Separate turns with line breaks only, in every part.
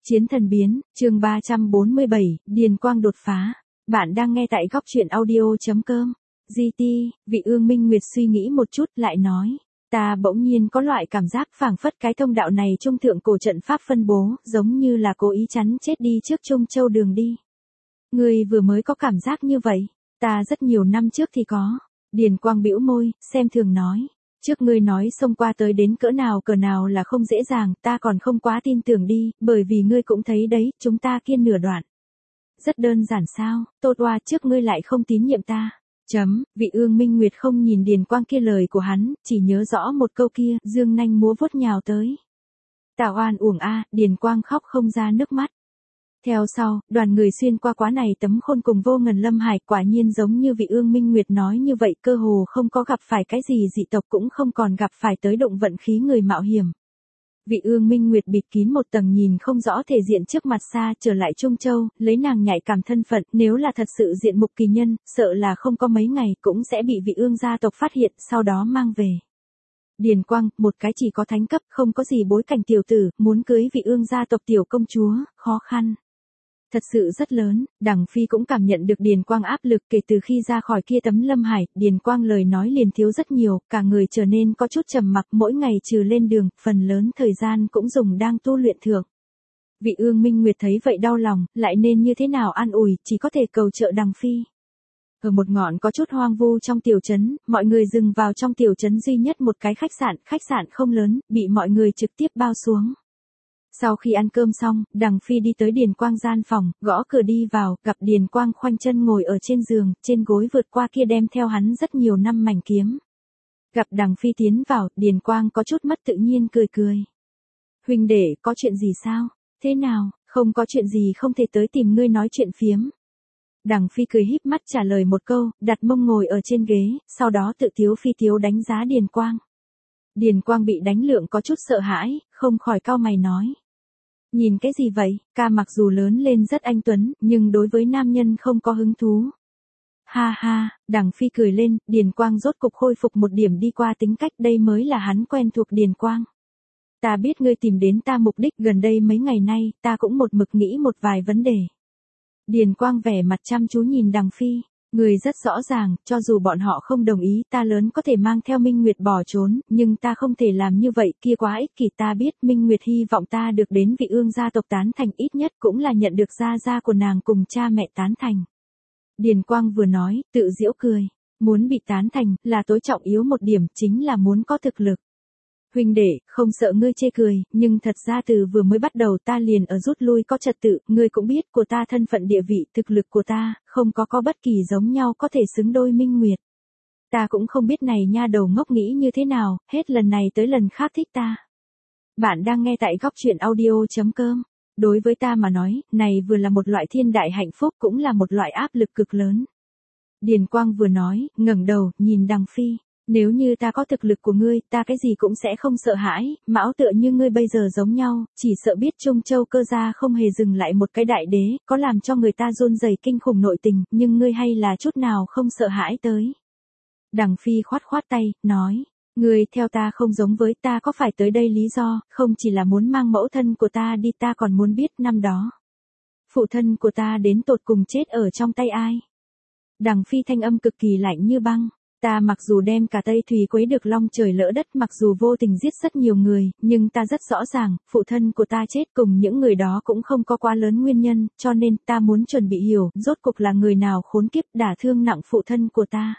Chiến thần biến, chương 347, Điền Quang đột phá. Bạn đang nghe tại góc truyện audio.com. GT, vị Ương Minh Nguyệt suy nghĩ một chút lại nói. Ta bỗng nhiên có loại cảm giác phảng phất cái thông đạo này trung thượng cổ trận pháp phân bố, giống như là cố ý chắn chết đi trước Trung Châu đường đi. Ngươi vừa mới có cảm giác như vậy, ta rất nhiều năm trước thì có. Điền Quang bĩu môi, xem thường nói. Trước ngươi nói xông qua tới đến cỡ nào là không dễ dàng, ta còn không quá tin tưởng đi, bởi vì ngươi cũng thấy đấy, chúng ta kiên nửa đoạn. Rất đơn giản sao, tốt oa trước ngươi lại không tín nhiệm ta. Vị Ương Minh Nguyệt không nhìn Điền Quang kia lời của hắn, chỉ nhớ rõ một câu kia, dương nanh múa vuốt nhào tới. Tào oan uổng a, Điền Quang khóc không ra nước mắt. Theo sau, đoàn người xuyên qua quá này tấm khôn cùng vô ngần lâm hải, quả nhiên giống như vị Ương Minh Nguyệt nói như vậy, cơ hồ không có gặp phải cái gì dị tộc, cũng không còn gặp phải tới động vận khí người mạo hiểm. Vị Ương Minh Nguyệt bịt kín một tầng nhìn không rõ thể diện trước mặt xa trở lại Trung Châu, lấy nàng nhạy cảm thân phận, nếu là thật sự diện mục kỳ nhân, sợ là không có mấy ngày cũng sẽ bị vị Ương gia tộc phát hiện, sau đó mang về. Điền Quang, một cái chỉ có thánh cấp, không có gì bối cảnh tiểu tử, muốn cưới vị Ương gia tộc tiểu công chúa, khó khăn. Thật sự rất lớn, Đằng Phi cũng cảm nhận được Điền Quang áp lực kể từ khi ra khỏi kia tấm lâm hải, Điền Quang lời nói liền thiếu rất nhiều, cả người trở nên có chút trầm mặc, mỗi ngày trừ lên đường, phần lớn thời gian cũng dùng đang tu luyện thượng. Vị Ương Minh Nguyệt thấy vậy đau lòng, lại nên như thế nào an ủi, chỉ có thể cầu trợ Đằng Phi. Ở một ngọn có chút hoang vu trong tiểu trấn, mọi người dừng vào trong tiểu trấn duy nhất một cái khách sạn không lớn, bị mọi người trực tiếp bao xuống. Sau khi ăn cơm xong, Đằng Phi đi tới Điền Quang gian phòng, gõ cửa đi vào, gặp Điền Quang khoanh chân ngồi ở trên giường, trên gối vượt qua kia đem theo hắn rất nhiều năm mảnh kiếm. Gặp Đằng Phi tiến vào, Điền Quang có chút mất tự nhiên cười. Huynh đệ, có chuyện gì sao? Thế nào, không có chuyện gì không thể tới tìm ngươi nói chuyện phiếm. Đằng Phi cười híp mắt trả lời một câu, đặt mông ngồi ở trên ghế, sau đó tự tiếu phi tiếu đánh giá Điền Quang. Điền Quang bị đánh lượng có chút sợ hãi, không khỏi cau mày nói. Nhìn cái gì vậy, ca mặc dù lớn lên rất anh tuấn, nhưng đối với nam nhân không có hứng thú. Ha ha, Đằng Phi cười lên, Điền Quang rốt cục khôi phục một điểm đi qua tính cách, đây mới là hắn quen thuộc Điền Quang. Ta biết ngươi tìm đến ta mục đích, gần đây mấy ngày nay, ta cũng một mực nghĩ một vài vấn đề. Điền Quang vẻ mặt chăm chú nhìn Đằng Phi. Người rất rõ ràng, cho dù bọn họ không đồng ý, ta lớn có thể mang theo Minh Nguyệt bỏ trốn, nhưng ta không thể làm như vậy, kia quá ích kỷ, ta biết Minh Nguyệt hy vọng ta được đến vị Ương gia tộc tán thành, ít nhất cũng là nhận được gia của nàng cùng cha mẹ tán thành. Điền Quang vừa nói, tự giễu cười, muốn bị tán thành, là tối trọng yếu một điểm, chính là muốn có thực lực. Huynh đệ, không sợ ngươi chê cười, nhưng thật ra từ vừa mới bắt đầu ta liền ở rút lui có trật tự, ngươi cũng biết của ta thân phận địa vị, thực lực của ta, không có bất kỳ giống nhau có thể xứng đôi Minh Nguyệt. Ta cũng không biết này nha đầu ngốc nghĩ như thế nào, hết lần này tới lần khác thích ta. Bạn đang nghe tại góc truyện audio.com. Đối với ta mà nói, này vừa là một loại thiên đại hạnh phúc cũng là một loại áp lực cực lớn. Điền Quang vừa nói, ngẩng đầu, nhìn Đằng Phi. Nếu như ta có thực lực của ngươi, ta cái gì cũng sẽ không sợ hãi, mão tựa như ngươi bây giờ giống nhau, chỉ sợ biết Trung Châu cơ gia không hề dừng lại một cái đại đế, có làm cho người ta run rẩy kinh khủng nội tình, nhưng ngươi hay là chút nào không sợ hãi tới. Đằng Phi khoát tay, nói, ngươi theo ta không giống với ta có phải tới đây lý do, không chỉ là muốn mang mẫu thân của ta đi, ta còn muốn biết năm đó. Phụ thân của ta đến tột cùng chết ở trong tay ai? Đằng Phi thanh âm cực kỳ lạnh như băng. Ta mặc dù đem cả Tây Thùy quấy được long trời lỡ đất, mặc dù vô tình giết rất nhiều người, nhưng ta rất rõ ràng, phụ thân của ta chết cùng những người đó cũng không có quá lớn nguyên nhân, cho nên ta muốn chuẩn bị hiểu, rốt cục là người nào khốn kiếp đả thương nặng phụ thân của ta.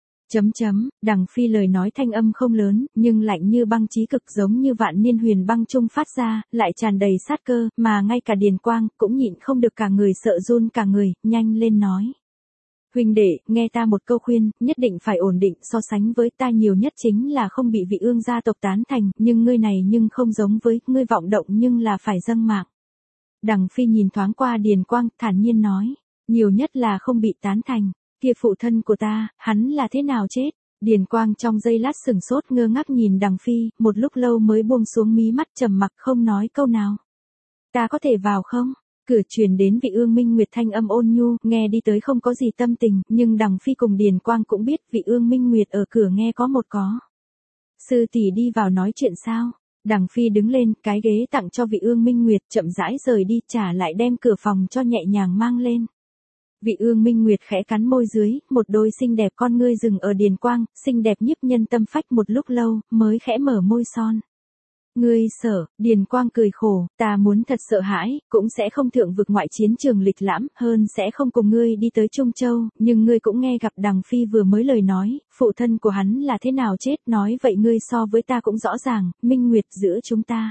Đằng Phi lời nói thanh âm không lớn, nhưng lạnh như băng chí cực, giống như vạn niên huyền băng trung phát ra, lại tràn đầy sát cơ, mà ngay cả Điền Quang cũng nhịn không được, cả người sợ run cả người, nhanh lên nói. Huynh đệ, nghe ta một câu khuyên, nhất định phải ổn định, so sánh với ta nhiều nhất chính là không bị vị Ương gia tộc tán thành, nhưng ngươi này nhưng không giống với, ngươi vọng động nhưng là phải dâng mạng. Đằng Phi nhìn thoáng qua Điền Quang, thản nhiên nói, nhiều nhất là không bị tán thành, kia phụ thân của ta, hắn là thế nào chết? Điền Quang trong giây lát sừng sốt ngơ ngác nhìn Đằng Phi, một lúc lâu mới buông xuống mí mắt trầm mặc không nói câu nào. Ta có thể vào không? Cửa truyền đến vị Ương Minh Nguyệt thanh âm ôn nhu, nghe đi tới không có gì tâm tình, nhưng Đằng Phi cùng Điền Quang cũng biết vị Ương Minh Nguyệt ở cửa nghe có một có. Sư tỷ đi vào nói chuyện sao? Đằng Phi đứng lên, cái ghế tặng cho Vị Ương Minh Nguyệt, chậm rãi rời đi, trả lại đem cửa phòng cho nhẹ nhàng mang lên. Vị Ương Minh Nguyệt khẽ cắn môi dưới, một đôi xinh đẹp con ngươi dừng ở Điền Quang, xinh đẹp nhiếp nhân tâm phách một lúc lâu, mới khẽ mở môi son. Ngươi sợ, Điền Quang cười khổ, ta muốn thật sợ hãi, cũng sẽ không thượng vực ngoại chiến trường lịch lãm, hơn sẽ không cùng ngươi đi tới Trung Châu, nhưng ngươi cũng nghe gặp Đằng Phi vừa mới lời nói, phụ thân của hắn là thế nào chết, nói vậy ngươi so với ta cũng rõ ràng, Minh Nguyệt giữa chúng ta.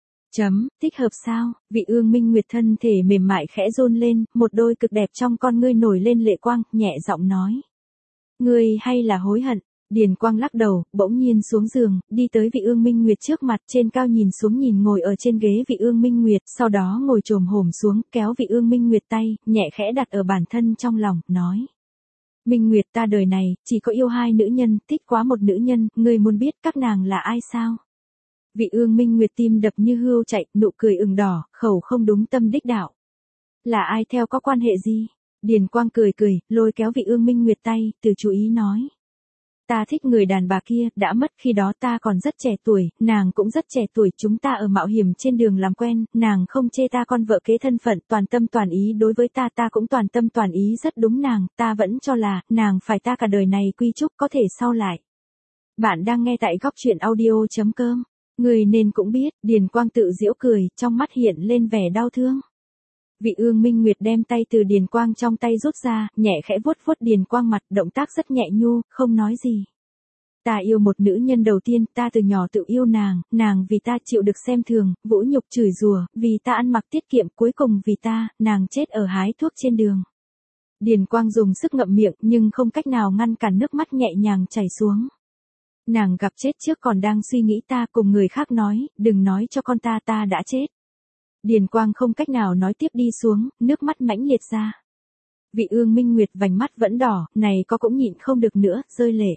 Thích hợp sao? Vị Ương Minh Nguyệt thân thể mềm mại khẽ rôn lên, một đôi cực đẹp trong con ngươi nổi lên lệ quang, nhẹ giọng nói. Ngươi hay là hối hận? Điền Quang lắc đầu, bỗng nhiên xuống giường, đi tới Vị Ương Minh Nguyệt trước mặt, trên cao nhìn xuống nhìn ngồi ở trên ghế Vị Ương Minh Nguyệt, sau đó ngồi chồm hổm xuống, kéo Vị Ương Minh Nguyệt tay, nhẹ khẽ đặt ở bản thân trong lòng, nói. Minh Nguyệt, ta đời này, chỉ có yêu 2 nữ nhân, thích quá một nữ nhân, ngươi muốn biết các nàng là ai sao? Vị Ương Minh Nguyệt tim đập như hươu chạy, nụ cười ửng đỏ, khẩu không đúng tâm đích đạo. Là ai theo có quan hệ gì? Điền Quang cười cười, lôi kéo Vị Ương Minh Nguyệt tay, từ chú ý nói. Ta thích người đàn bà kia, đã mất khi đó ta còn rất trẻ tuổi, nàng cũng rất trẻ tuổi, chúng ta ở mạo hiểm trên đường làm quen, nàng không chê ta con vợ kế thân phận, toàn tâm toàn ý đối với ta, ta cũng toàn tâm toàn ý rất đúng nàng, ta vẫn cho là, nàng phải ta cả đời này quy chúc, có thể sau lại. Bạn đang nghe tại góc truyện audio.com. Người nên cũng biết, Điền Quang tự giễu cười, trong mắt hiện lên vẻ đau thương. Vị Ương Minh Nguyệt đem tay từ Điền Quang trong tay rút ra, nhẹ khẽ vuốt vuốt Điền Quang mặt, động tác rất nhẹ nhu, không nói gì. Ta yêu một nữ nhân đầu tiên, ta từ nhỏ tự yêu nàng, nàng vì ta chịu được xem thường, vũ nhục chửi rủa, vì ta ăn mặc tiết kiệm, cuối cùng vì ta, nàng chết ở hái thuốc trên đường. Điền Quang dùng sức ngậm miệng, nhưng không cách nào ngăn cản nước mắt nhẹ nhàng chảy xuống. Nàng gặp chết trước còn đang suy nghĩ ta, cùng người khác nói, đừng nói cho con ta đã chết. Điền Quang không cách nào nói tiếp đi xuống, nước mắt mãnh liệt ra. Vị Ương Minh Nguyệt vành mắt vẫn đỏ, này có cũng nhịn không được nữa, rơi lệ.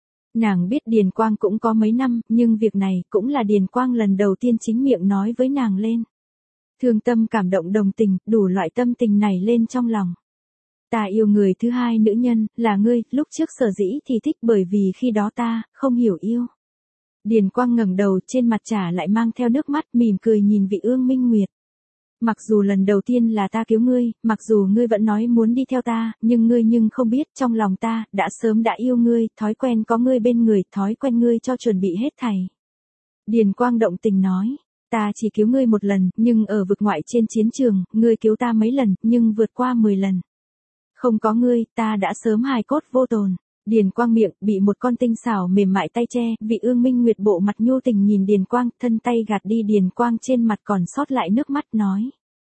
Nàng biết Điền Quang cũng có mấy năm, nhưng việc này cũng là Điền Quang lần đầu tiên chính miệng nói với nàng lên. Thương tâm cảm động đồng tình, đủ loại tâm tình này lên trong lòng. Ta yêu người thứ 2 nữ nhân, là ngươi, lúc trước sở dĩ thì thích bởi vì khi đó ta, không hiểu yêu. Điền Quang ngẩng đầu, trên mặt trả lại mang theo nước mắt, mỉm cười nhìn Vị Ương Minh Nguyệt. Mặc dù lần đầu tiên là ta cứu ngươi, mặc dù ngươi vẫn nói muốn đi theo ta, nhưng ngươi không biết, trong lòng ta, đã sớm đã yêu ngươi, thói quen có ngươi bên người, thói quen ngươi cho chuẩn bị hết thảy. Điền Quang động tình nói. Ta chỉ cứu ngươi một lần, nhưng ở vực ngoại trên chiến trường, ngươi cứu ta mấy lần, nhưng vượt qua 10 lần. Không có ngươi, ta đã sớm hài cốt vô tồn. Điền Quang miệng, bị một con tinh xảo mềm mại tay che, Vị Ương Minh Nguyệt bộ mặt nhu tình nhìn Điền Quang, thân tay gạt đi Điền Quang trên mặt còn sót lại nước mắt nói.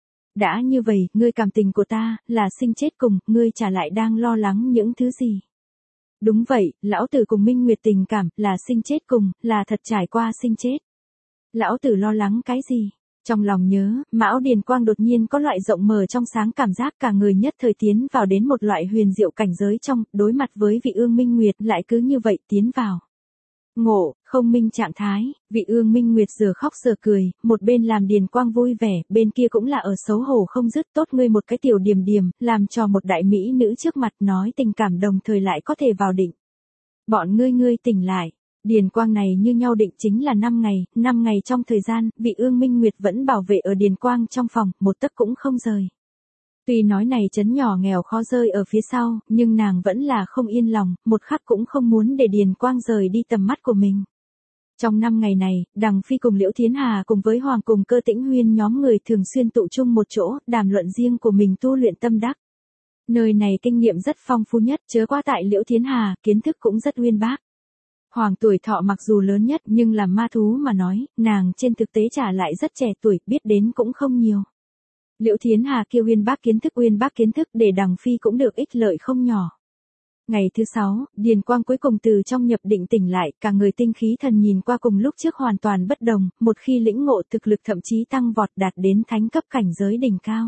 Đã như vậy, ngươi cảm tình của ta, là sinh chết cùng, ngươi trả lại đang lo lắng những thứ gì? Đúng vậy, lão tử cùng Minh Nguyệt tình cảm, là sinh chết cùng, là thật trải qua sinh chết. Lão tử lo lắng cái gì? Trong lòng nhớ, Mão Điền Quang đột nhiên có loại rộng mở trong sáng cảm giác cả người nhất thời tiến vào đến một loại huyền diệu cảnh giới trong, đối mặt với Vị Ương Minh Nguyệt lại cứ như vậy tiến vào. Ngộ, không minh trạng thái, Vị Ương Minh Nguyệt giờ khóc giờ cười, một bên làm Điền Quang vui vẻ, bên kia cũng là ở xấu hổ không dứt, tốt ngươi một cái tiểu điềm điềm, làm cho một đại mỹ nữ trước mặt nói tình cảm đồng thời lại có thể vào định. Bọn ngươi tỉnh lại. Điền Quang này như nhau định chính là 5 ngày trong thời gian, Vị Ương Minh Nguyệt vẫn bảo vệ ở Điền Quang trong phòng, một tấc cũng không rời. Tuy nói này trấn nhỏ nghèo khó rơi ở phía sau, nhưng nàng vẫn là không yên lòng, một khắc cũng không muốn để Điền Quang rời đi tầm mắt của mình. Trong 5 ngày này, Đằng Phi cùng Liễu Thiến Hà cùng với Hoàng cùng Cơ Tĩnh Huyên nhóm người thường xuyên tụ chung một chỗ, đàm luận riêng của mình tu luyện tâm đắc. Nơi này kinh nghiệm rất phong phú nhất, chớ qua tại Liễu Thiến Hà, kiến thức cũng rất uyên bác. Hoàng tuổi thọ mặc dù lớn nhất nhưng làm ma thú mà nói, nàng trên thực tế trả lại rất trẻ tuổi, biết đến cũng không nhiều. Liễu Thiến Hà kêu uyên bác kiến thức để Đằng Phi cũng được ích lợi không nhỏ. Ngày thứ 6, Điền Quang cuối cùng từ trong nhập định tỉnh lại, cả người tinh khí thần nhìn qua cùng lúc trước hoàn toàn bất đồng, một khi lĩnh ngộ thực lực thậm chí tăng vọt đạt đến thánh cấp cảnh giới đỉnh cao.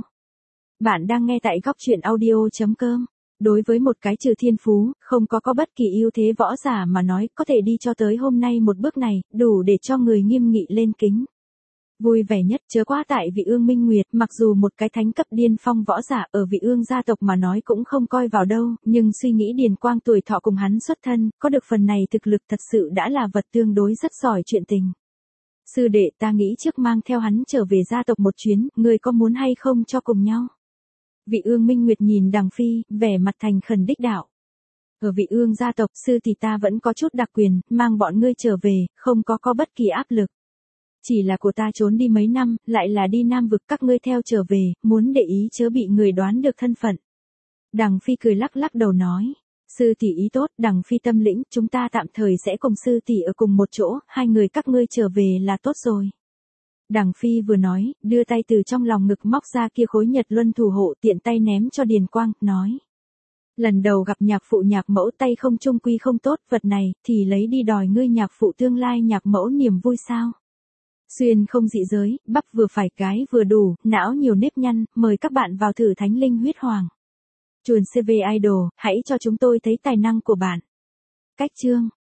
Bạn đang nghe tại góc truyện audio.com. Đối với một cái trừ thiên phú, không có bất kỳ ưu thế võ giả mà nói, có thể đi cho tới hôm nay một bước này, đủ để cho người nghiêm nghị lên kính. Vui vẻ nhất chớ quá tại Vị Ương Minh Nguyệt, mặc dù một cái thánh cấp điên phong võ giả ở Vị Ương gia tộc mà nói cũng không coi vào đâu, nhưng suy nghĩ Điền Quang tuổi thọ cùng hắn xuất thân, có được phần này thực lực thật sự đã là vật tương đối rất giỏi chuyện tình. Sư đệ, ta nghĩ trước mang theo hắn trở về gia tộc một chuyến, ngươi có muốn hay không cho cùng nhau? Vị Ương Minh Nguyệt nhìn Đằng Phi, vẻ mặt thành khẩn đích đạo. Ở Vị Ương gia tộc, sư thì ta vẫn có chút đặc quyền, mang bọn ngươi trở về, không có bất kỳ áp lực. Chỉ là của ta trốn đi mấy năm, lại là đi Nam vực, các ngươi theo trở về, muốn để ý chớ bị người đoán được thân phận. Đằng Phi cười lắc lắc đầu nói. Sư tỷ ý tốt, Đằng Phi tâm lĩnh, chúng ta tạm thời sẽ cùng sư tỷ ở cùng một chỗ, hai người các ngươi trở về là tốt rồi. Đằng Phi vừa nói, đưa tay từ trong lòng ngực móc ra kia khối Nhật Luân thủ hộ, tiện tay ném cho Điền Quang, nói. Lần đầu gặp nhạc phụ nhạc mẫu tay không trung quy không tốt, vật này, thì lấy đi đòi ngươi nhạc phụ tương lai nhạc mẫu niềm vui sao. Xuyên không dị giới, bắp vừa phải cái vừa đủ, não nhiều nếp nhăn, mời các bạn vào thử Thánh Linh Huyết Hoàng. Chuồn CV Idol, hãy cho chúng tôi thấy tài năng của bạn. Cách chương